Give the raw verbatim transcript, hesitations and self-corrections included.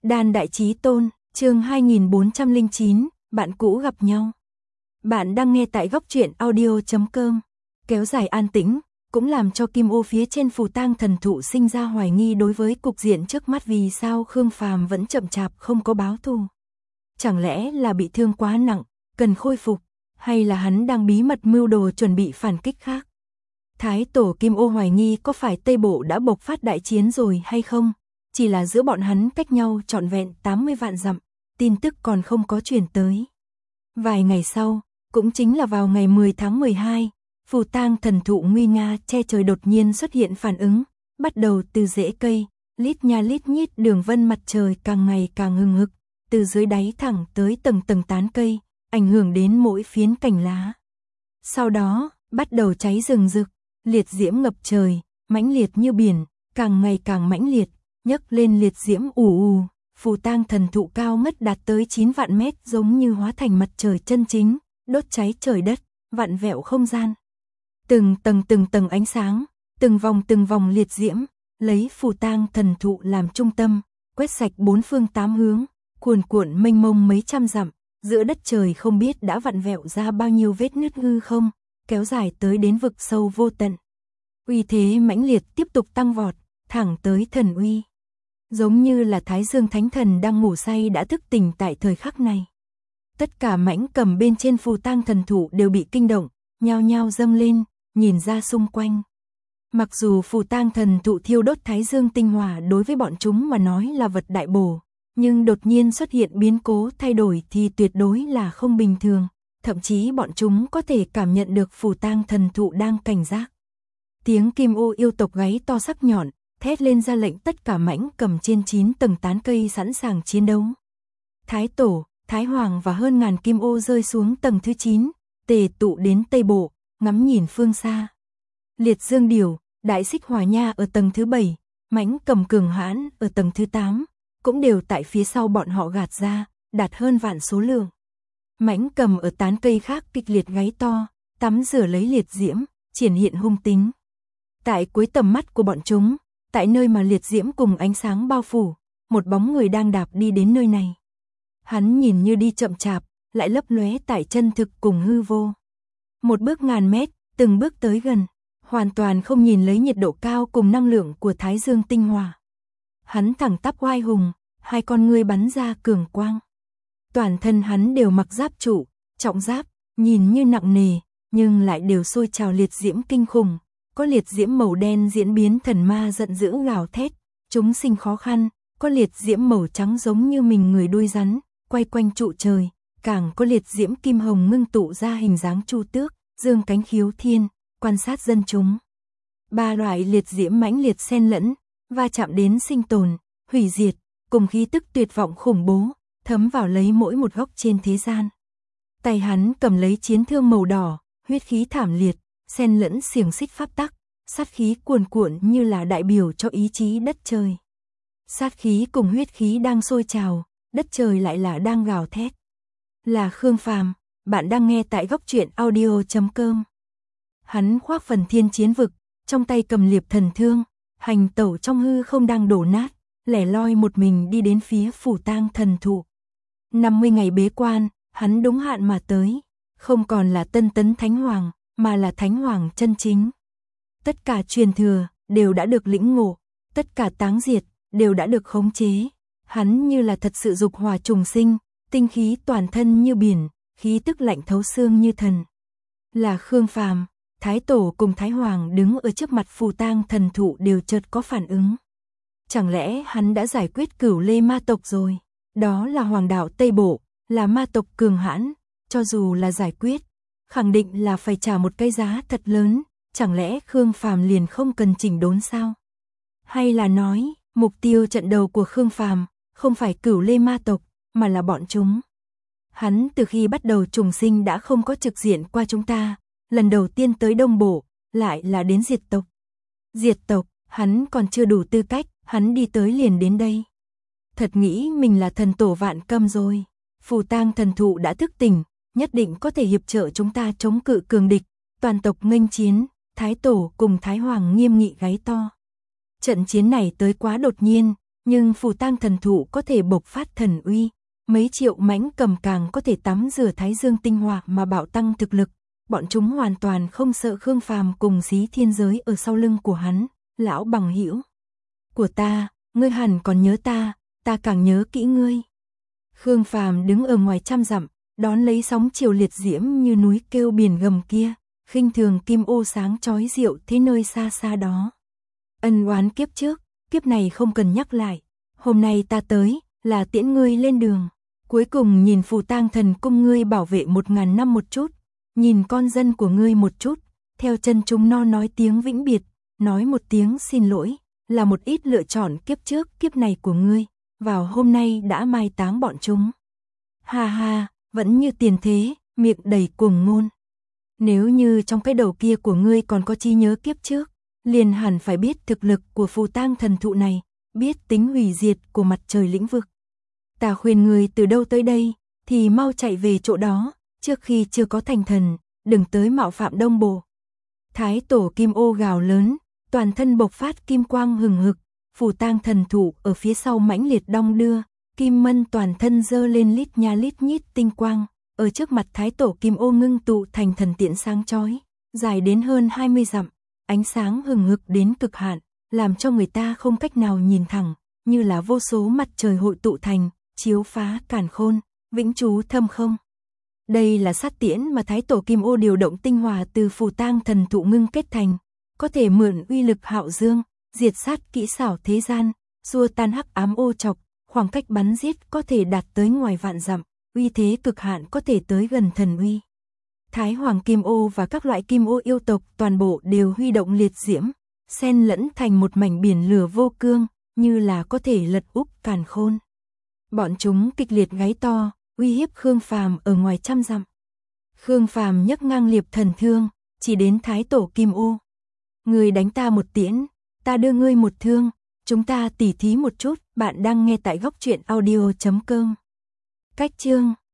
Đan Đại Chí Tôn, chương hai nghìn bốn trăm lẻ chín, bạn cũ gặp nhau. Bạn đang nghe tại góc truyện audio chấm com. Kéo dài an tĩnh, cũng làm cho Kim Ô phía trên phù tang thần thụ sinh ra hoài nghi đối với cục diện trước mắt, vì sao Khương Phàm vẫn chậm chạp không có báo thù. Chẳng lẽ là bị thương quá nặng, cần khôi phục, hay là hắn đang bí mật mưu đồ chuẩn bị phản kích khác. Thái tổ Kim Ô hoài nghi có phải Tây Bộ đã bộc phát đại chiến rồi hay không, chỉ là giữa bọn hắn cách nhau trọn vẹn tám mươi vạn dặm, tin tức còn không có truyền tới. Vài ngày sau, cũng chính là vào ngày mười tháng mười hai, phù tang thần thụ nguy nga che trời đột nhiên xuất hiện phản ứng, bắt đầu từ rễ cây, lít nha lít nhít đường vân mặt trời càng ngày càng hừng hực, từ dưới đáy thẳng tới tầng tầng tán cây, ảnh hưởng đến mỗi phiến cành lá. Sau đó, bắt đầu cháy rừng rực, liệt diễm ngập trời, mãnh liệt như biển, càng ngày càng mãnh liệt, nhấc lên liệt diễm ù ù, phù tang thần thụ cao ngất đạt tới chín vạn mét, giống như hóa thành mặt trời chân chính, đốt cháy trời đất, vặn vẹo không gian. Từng tầng từng tầng ánh sáng, từng vòng từng vòng liệt diễm, lấy phù tang thần thụ làm trung tâm, quét sạch bốn phương tám hướng, cuồn cuộn mênh mông mấy trăm dặm, giữa đất trời không biết đã vặn vẹo ra bao nhiêu vết nứt hư không, kéo dài tới đến vực sâu vô tận. Uy thế mãnh liệt tiếp tục tăng vọt, thẳng tới thần uy. Giống như là Thái Dương Thánh Thần đang ngủ say đã thức tỉnh tại thời khắc này. Tất cả mãnh cầm bên trên phù tang thần thụ đều bị kinh động, nhao nhao dâng lên, nhìn ra xung quanh. Mặc dù phù tang thần thụ thiêu đốt Thái Dương tinh hỏa đối với bọn chúng mà nói là vật đại bổ, nhưng đột nhiên xuất hiện biến cố thay đổi thì tuyệt đối là không bình thường, thậm chí bọn chúng có thể cảm nhận được phù tang thần thụ đang cảnh giác. Tiếng Kim Ô yêu tộc gáy to sắc nhọn, thét lên ra lệnh tất cả mãnh cầm trên chín tầng tán cây sẵn sàng chiến đấu. Thái Tổ, Thái Hoàng và hơn ngàn Kim Ô rơi xuống tầng thứ chín, tề tụ đến Tây Bộ, ngắm nhìn phương xa. Liệt Dương Điểu, Đại Xích Hỏa Nha ở tầng thứ bảy, mãnh cầm cường hãn ở tầng thứ tám, cũng đều tại phía sau bọn họ gạt ra, đạt hơn vạn số lượng. Mãnh cầm ở tán cây khác kịch liệt gáy to, tắm rửa lấy liệt diễm, triển hiện hung tính. Tại cuối tầm mắt của bọn chúng, tại nơi mà liệt diễm cùng ánh sáng bao phủ, một bóng người đang đạp đi đến nơi này. Hắn nhìn như đi chậm chạp, lại lấp lóe tại chân thực cùng hư vô. Một bước ngàn mét, từng bước tới gần, hoàn toàn không nhìn lấy nhiệt độ cao cùng năng lượng của Thái Dương tinh hỏa. Hắn thẳng tắp oai hùng, hai con ngươi bắn ra cường quang. Toàn thân hắn đều mặc giáp trụ, trọng giáp, nhìn như nặng nề, nhưng lại đều sôi trào liệt diễm kinh khủng. Có liệt diễm màu đen diễn biến thần ma giận dữ gào thét, chúng sinh khó khăn, có liệt diễm màu trắng giống như mình người đuôi rắn, quay quanh trụ trời, càng có liệt diễm kim hồng ngưng tụ ra hình dáng chu tước, dương cánh khiếu thiên, quan sát dân chúng. Ba loại liệt diễm mãnh liệt xen lẫn, va chạm đến sinh tồn, hủy diệt, cùng khí tức tuyệt vọng khủng bố, thấm vào lấy mỗi một góc trên thế gian. Tay hắn cầm lấy chiến thương màu đỏ, huyết khí thảm liệt, xen lẫn xiềng xích pháp tắc, sát khí cuồn cuộn như là đại biểu cho ý chí đất trời. Sát khí cùng huyết khí đang sôi trào, đất trời lại là đang gào thét. Là Khương Phàm, bạn đang nghe tại góc truyện audio chấm com. Hắn khoác phần thiên chiến vực, trong tay cầm liệp thần thương, hành tẩu trong hư không đang đổ nát, lẻ loi một mình đi đến phía phù tang thần thụ. năm mươi ngày bế quan, hắn đúng hạn mà tới, không còn là tân tấn thánh hoàng, mà là thánh hoàng chân chính. Tất cả truyền thừa đều đã được lĩnh ngộ, tất cả táng diệt đều đã được khống chế. Hắn như là thật sự dục hỏa trùng sinh, tinh khí toàn thân như biển, khí tức lạnh thấu xương như thần. Là Khương Phàm, Thái Tổ cùng Thái Hoàng đứng ở trước mặt phù tang thần thụ đều chợt có phản ứng. Chẳng lẽ hắn đã giải quyết Cửu Lê ma tộc rồi? Đó là hoàng đạo Tây Bộ, là ma tộc cường hãn, cho dù là giải quyết, khẳng định là phải trả một cái giá thật lớn, chẳng lẽ Khương Phàm liền không cần chỉnh đốn sao? Hay là nói, mục tiêu trận đầu của Khương Phàm không phải Cửu Lê ma tộc, mà là bọn chúng. Hắn từ khi bắt đầu trùng sinh đã không có trực diện qua chúng ta, lần đầu tiên tới Đông Bộ, lại là đến diệt tộc. Diệt tộc, hắn còn chưa đủ tư cách, hắn đi tới liền đến đây. Thật nghĩ mình là thần tổ vạn câm rồi, phù tang thần thụ đã thức tỉnh, nhất định có thể hiệp trợ chúng ta chống cự cường địch, toàn tộc nghênh chiến, Thái Tổ cùng Thái Hoàng nghiêm nghị gáy to. Trận chiến này tới quá đột nhiên, nhưng phù tang thần thụ có thể bộc phát thần uy, mấy triệu mãnh cầm càng có thể tắm rửa thái dương tinh hoa mà bạo tăng thực lực, bọn chúng hoàn toàn không sợ Khương Phàm cùng Xí Thiên Giới ở sau lưng của hắn, lão bằng hữu của ta, ngươi hẳn còn nhớ ta, ta càng nhớ kỹ ngươi. Khương Phàm đứng ở ngoài trăm dặm, đón lấy sóng chiều liệt diễm như núi kêu biển gầm kia, khinh thường kim ô sáng chói rượu thế nơi xa xa đó. Ân oán kiếp trước, kiếp này không cần nhắc lại, hôm nay ta tới, là tiễn ngươi lên đường. Cuối cùng nhìn phù tang thần cung ngươi bảo vệ một ngàn năm một chút, nhìn con dân của ngươi một chút, theo chân chúng no nói tiếng vĩnh biệt, nói một tiếng xin lỗi, là một ít lựa chọn kiếp trước kiếp này của ngươi, vào hôm nay đã mai táng bọn chúng. Ha ha, vẫn như tiền thế, miệng đầy cuồng ngôn. Nếu như trong cái đầu kia của ngươi còn có trí nhớ kiếp trước, liền hẳn phải biết thực lực của phù tang thần thụ này, biết tính hủy diệt của mặt trời lĩnh vực. Ta khuyên ngươi từ đâu tới đây, thì mau chạy về chỗ đó, trước khi chưa có thành thần, đừng tới mạo phạm Đông Bộ. Thái tổ kim ô gào lớn, toàn thân bộc phát kim quang hừng hực, phù tang thần thụ ở phía sau mãnh liệt đong đưa, kim mân toàn thân dơ lên lít nha lít nhít tinh quang, ở trước mặt thái tổ kim ô ngưng tụ thành thần tiễn sáng chói, dài đến hơn hai mươi dặm, ánh sáng hừng hực đến cực hạn, làm cho người ta không cách nào nhìn thẳng, như là vô số mặt trời hội tụ thành, chiếu phá càn khôn, vĩnh trú thâm không. Đây là sát tiễn mà thái tổ kim ô điều động tinh hòa từ phù tang thần thụ ngưng kết thành, có thể mượn uy lực hạo dương, diệt sát kỹ xảo thế gian, xua tan hắc ám ô trọc, khoảng cách bắn giết có thể đạt tới ngoài vạn dặm, uy thế cực hạn có thể tới gần thần uy. Thái hoàng kim ô và các loại kim ô yêu tộc toàn bộ đều huy động liệt diễm, xen lẫn thành một mảnh biển lửa vô cương, như là có thể lật úp càn khôn. Bọn chúng kịch liệt gáy to, uy hiếp Khương Phàm ở ngoài trăm dặm. Khương Phàm nhấc ngang liệp thần thương, chỉ đến thái tổ kim ô. Ngươi đánh ta một tiễn, ta đưa ngươi một thương, chúng ta tỉ thí một chút. Bạn đang nghe tại góc truyện audio chấm com. Cách chương